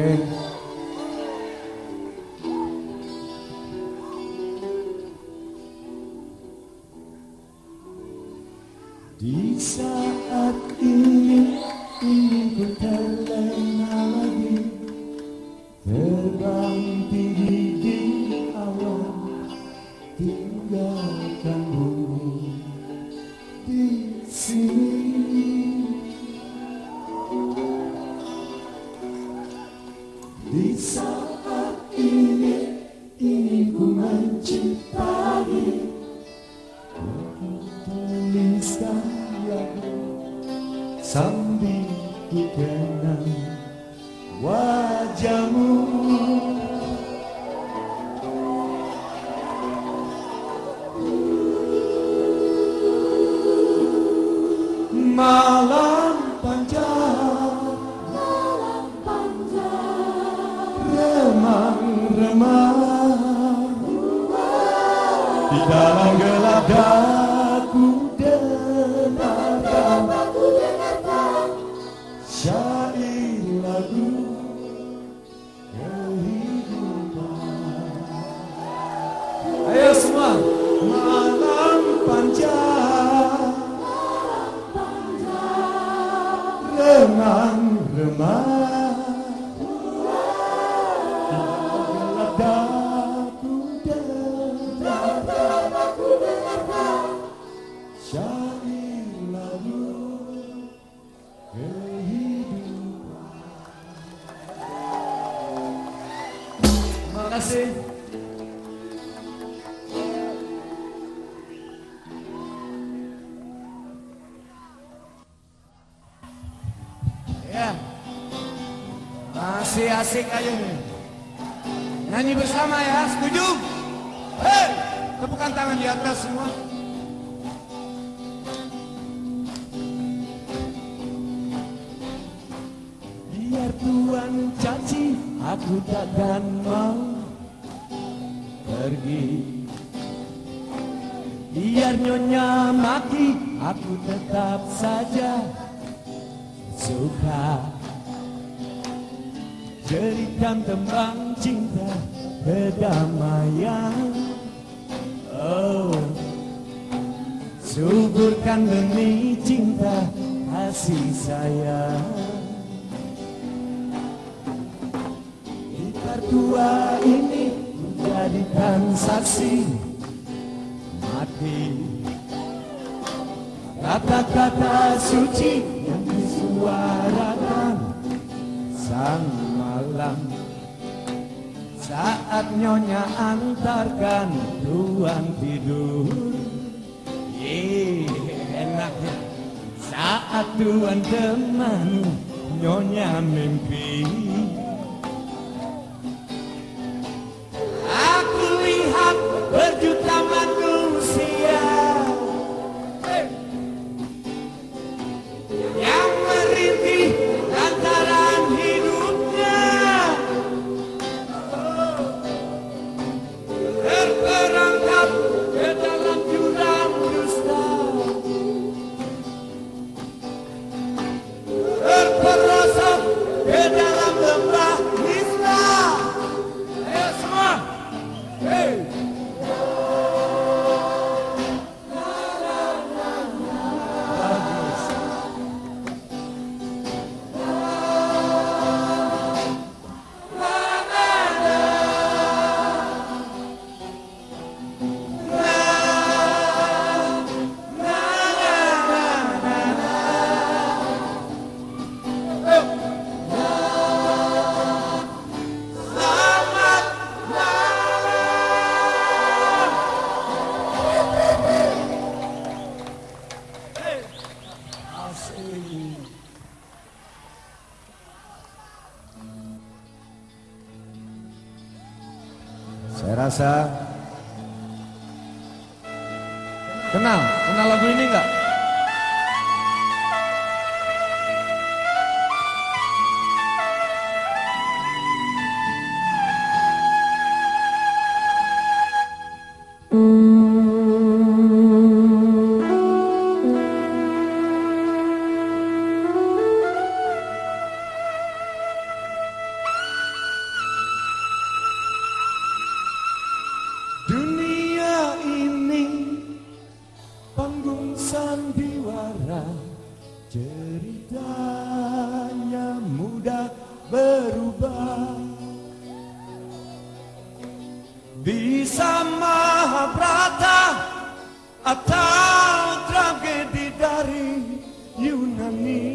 Oke. Di saat ini ingin ku terlena lagi, terbang tinggi di awan, tinggalkan bumi di sini. Di saat ini ingin ku mencintai, tuliskan lagu sambil ku kenang wajahmu. Malam panjang, remang-remang di dalam gelap daku dengarkan syair lagu kehidupan. Ayo semua. Malam panjang, remang-remang syair lagu kehidupan. Terima kasih. Ya, masih asik aja nih. Nyanyi bersama ya, setuju? Hei, tepukan tangan di atas semua. Biar Tuhan caci, aku takkan mau pergi. Biar Nyonya maki, aku tetap saja suka. Jerikan tembang cinta kedamaian, oh, suburkan benih cinta kasih sayang. Gitar tua ini menjadikan saksi mati, kata-kata suci yang disuarakan sang malam. Saat Nyonya antarkan Tuhan tidur, enaknya. Saat Tuhan temani Nyonya mimpi, aku lihat berjuta manusia yang merintih lantaran hidupnya, terperangkap ke dalam jurang dusta, terperosok ke dalam lembah nista. Ayo semua, hey. Saya rasa kenal lagu ini enggak? bersandiwara, ceritanya mudah berubah. Bisa Mahabharata atau tragedi dari Yunani.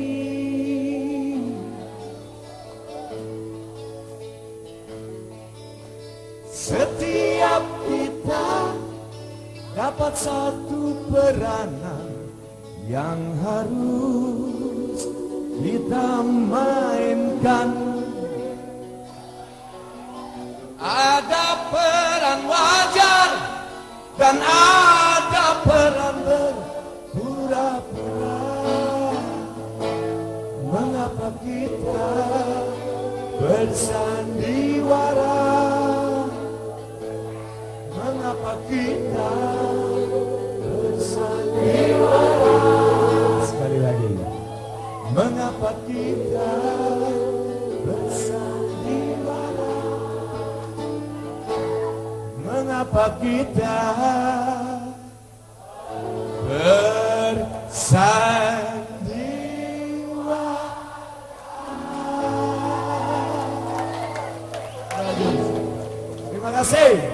Setiap kita dapat satu peranan yang harus kita mainkan. Ada peran wajar dan ada peran berpura-pura. Mengapa kita bersandiwara? Mengapa kita bersandiwara? Sekali lagi. Mengapa kita bersandiwara? Mengapa kita bersandiwara? Terima kasih.